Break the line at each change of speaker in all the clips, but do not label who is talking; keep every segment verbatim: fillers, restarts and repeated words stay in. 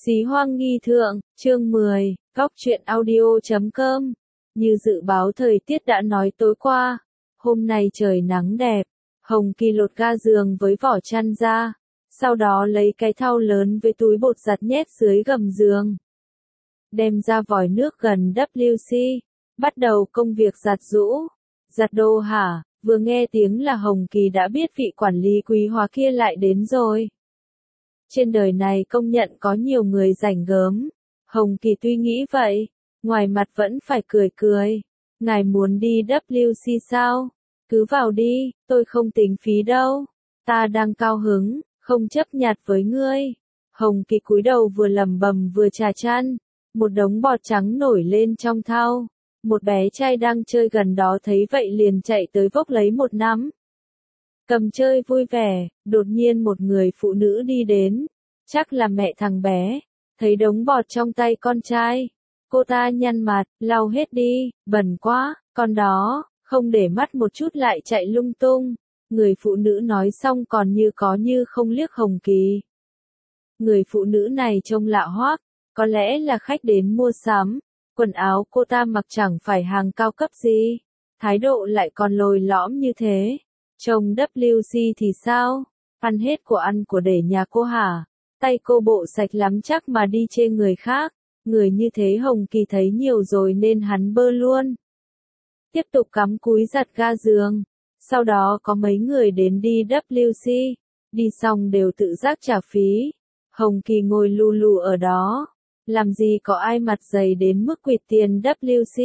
Xí hoang nghi thượng, chương mười, góc truyện audio chấm com. Như dự báo thời tiết đã nói tối qua, hôm nay trời nắng đẹp. Hồng Kỳ lột ga giường với vỏ chăn ra, sau đó lấy cái thau lớn với túi bột giặt nhét dưới gầm giường. Đem ra vòi nước gần W C, bắt đầu công việc giặt giũ. Giặt đồ hả? Vừa nghe tiếng là Hồng Kỳ đã biết vị quản lý quý hóa kia lại đến rồi. Trên đời này công nhận có nhiều người rảnh gớm. Hồng Kỳ tuy nghĩ vậy, ngoài mặt vẫn phải cười cười. Ngài muốn đi W C sao? Cứ vào đi, tôi không tính phí đâu. Ta đang cao hứng, không chấp nhặt với ngươi. Hồng Kỳ cúi đầu vừa lẩm bẩm vừa chà chăn. Một đống bọt trắng nổi lên trong thau. Một bé trai đang chơi gần đó thấy vậy liền chạy tới vốc lấy một nắm. Cầm chơi vui vẻ, đột nhiên một người phụ nữ đi đến. Chắc là mẹ thằng bé. Thấy đống bọt trong tay con trai. Cô ta nhăn mặt, lau hết đi, bẩn quá, con đó, không để mắt một chút lại chạy lung tung. Người phụ nữ nói xong còn như có như không liếc Hồng Kỳ. Người phụ nữ này trông lạ hoắc, có lẽ là khách đến mua sắm. Quần áo cô ta mặc chẳng phải hàng cao cấp gì. Thái độ lại còn lồi lõm như thế. Trông W C thì sao? Ăn hết của ăn của để nhà cô hả? Tay cô bộ sạch lắm chắc mà đi chê người khác. Người như thế Hồng Kỳ thấy nhiều rồi nên hắn bơ luôn. Tiếp tục cắm cúi giặt ga giường. Sau đó có mấy người đến đi W C. Đi xong đều tự giác trả phí. Hồng Kỳ ngồi lù lù ở đó. Làm gì có ai mặt dày đến mức quỵt tiền W C.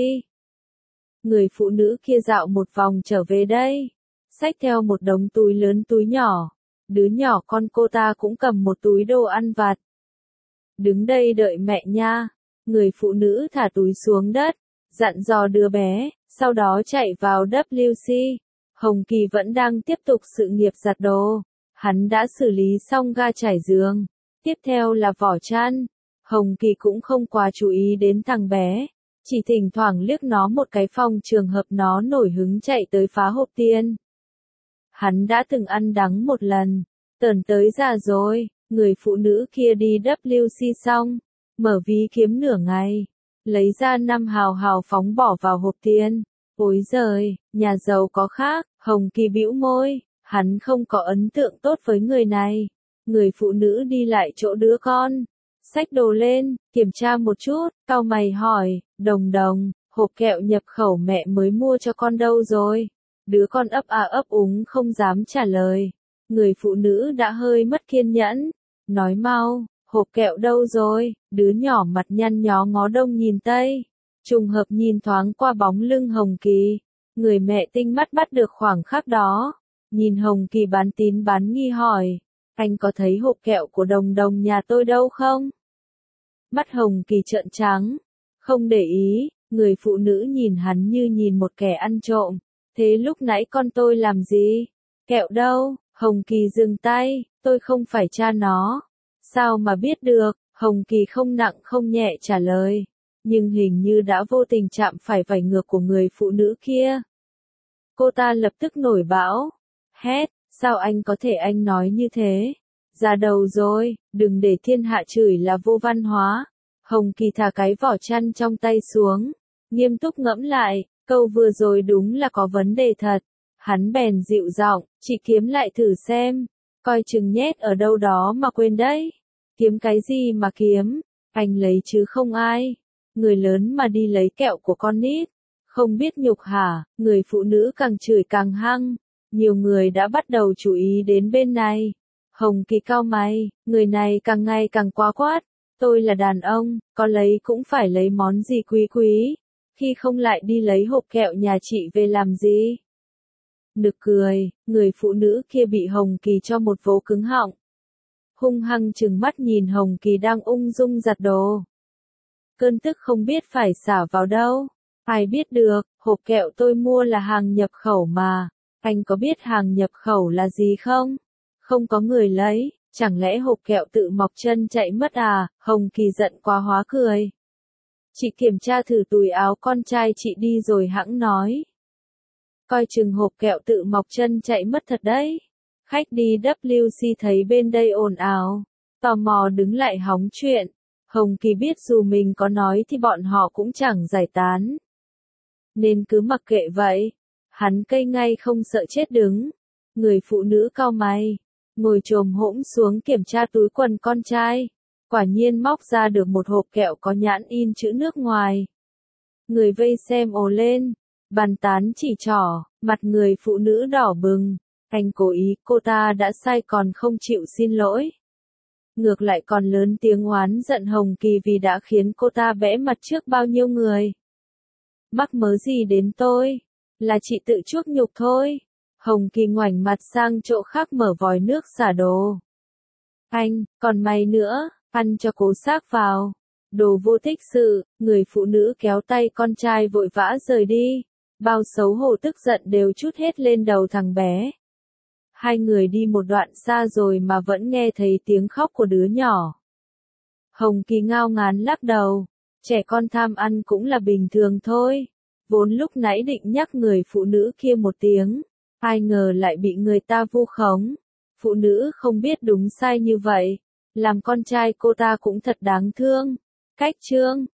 Người phụ nữ kia dạo một vòng trở về đây. Xách theo một đống túi lớn túi nhỏ. Đứa nhỏ con cô ta cũng cầm một túi đồ ăn vặt. Đứng đây đợi mẹ nha. Người phụ nữ thả túi xuống đất. Dặn dò đứa bé. Sau đó chạy vào W C. Hồng Kỳ vẫn đang tiếp tục sự nghiệp giặt đồ. Hắn đã xử lý xong ga trải giường. Tiếp theo là vỏ chăn. Hồng Kỳ cũng không quá chú ý đến thằng bé. Chỉ thỉnh thoảng liếc nó một cái phòng trường hợp nó nổi hứng chạy tới phá hộp tiền. Hắn đã từng ăn đắng một lần. Tởn tới già rồi. Người phụ nữ kia đi W C xong. Mở ví kiếm nửa ngày. Lấy ra năm hào hào phóng bỏ vào hộp tiền. Ôi giời, nhà giàu có khác. Hồng Kỳ bĩu môi. Hắn không có ấn tượng tốt với người này. Người phụ nữ đi lại chỗ đứa con. Xách đồ lên, kiểm tra một chút, cau mày hỏi, đồng đồng, hộp kẹo nhập khẩu mẹ mới mua cho con đâu rồi? Đứa con ấp à ấp úng không dám trả lời. Người phụ nữ đã hơi mất kiên nhẫn. Nói mau, hộp kẹo đâu rồi? Đứa nhỏ mặt nhăn nhó ngó đông nhìn tây. Trùng hợp nhìn thoáng qua bóng lưng Hồng Kỳ. Người mẹ tinh mắt bắt được khoảng khắc đó. Nhìn Hồng Kỳ bán tín bán nghi hỏi. Anh có thấy hộp kẹo của đồng đồng nhà tôi đâu không? Mắt Hồng Kỳ trợn trắng. Không để ý, người phụ nữ nhìn hắn như nhìn một kẻ ăn trộm. Thế lúc nãy con tôi làm gì? Kẹo đâu? Hồng Kỳ dừng tay, tôi không phải cha nó. Sao mà biết được? Hồng Kỳ không nặng không nhẹ trả lời. Nhưng hình như đã vô tình chạm phải vảy ngược của người phụ nữ kia. Cô ta lập tức nổi bão. Hét, sao anh có thể anh nói như thế? Ra đầu rồi, đừng để thiên hạ chửi là vô văn hóa. Hồng Kỳ thả cái vỏ chăn trong tay xuống. Nghiêm túc ngẫm lại, câu vừa rồi đúng là có vấn đề thật. Hắn bèn dịu giọng, chị kiếm lại thử xem. Coi chừng nhét ở đâu đó mà quên đấy. Kiếm cái gì mà kiếm? Anh lấy chứ không ai. Người lớn mà đi lấy kẹo của con nít. Không biết nhục hả? Người phụ nữ càng chửi càng hăng. Nhiều người đã bắt đầu chú ý đến bên này. Hồng Kỳ cau mày, người này càng ngày càng quá quát. Tôi là đàn ông, có lấy cũng phải lấy món gì quý quý. Khi không lại đi lấy hộp kẹo nhà chị về làm gì? Nực cười, người phụ nữ kia bị Hồng Kỳ cho một vố cứng họng. Hung hăng trừng mắt nhìn Hồng Kỳ đang ung dung giặt đồ. Cơn tức không biết phải xả vào đâu. Ai biết được, hộp kẹo tôi mua là hàng nhập khẩu mà. Anh có biết hàng nhập khẩu là gì không? Không có người lấy, chẳng lẽ hộp kẹo tự mọc chân chạy mất à? Hồng Kỳ giận quá hóa cười. Chị kiểm tra thử túi áo con trai chị đi rồi hẵng nói. Coi chừng hộp kẹo tự mọc chân chạy mất thật đấy. Khách đi W C thấy bên đây ồn ào. Tò mò đứng lại hóng chuyện. Hồng Kỳ biết dù mình có nói thì bọn họ cũng chẳng giải tán. Nên cứ mặc kệ vậy. Hắn cây ngay không sợ chết đứng. Người phụ nữ cau mày, ngồi chồm hỗn xuống kiểm tra túi quần con trai. Quả nhiên móc ra được một hộp kẹo có nhãn in chữ nước ngoài. Người vây xem ồ lên, bàn tán chỉ trỏ, mặt người phụ nữ đỏ bừng. Anh cố ý, cô ta đã sai còn không chịu xin lỗi. Ngược lại còn lớn tiếng oán giận Hồng Kỳ vì đã khiến cô ta bẽ mặt trước bao nhiêu người. Mắc mớ gì đến tôi, là chị tự chuốc nhục thôi. Hồng Kỳ ngoảnh mặt sang chỗ khác mở vòi nước xả đồ. Anh, còn mày nữa, ăn cho cố xác vào. Đồ vô tích sự, người phụ nữ kéo tay con trai vội vã rời đi. Bao xấu hổ tức giận đều trút hết lên đầu thằng bé. Hai người đi một đoạn xa rồi mà vẫn nghe thấy tiếng khóc của đứa nhỏ. Hồng Kỳ ngao ngán lắc đầu. Trẻ con tham ăn cũng là bình thường thôi. Vốn lúc nãy định nhắc người phụ nữ kia một tiếng. Ai ngờ lại bị người ta vu khống. Phụ nữ không biết đúng sai như vậy. Làm con trai cô ta cũng thật đáng thương. Cách chương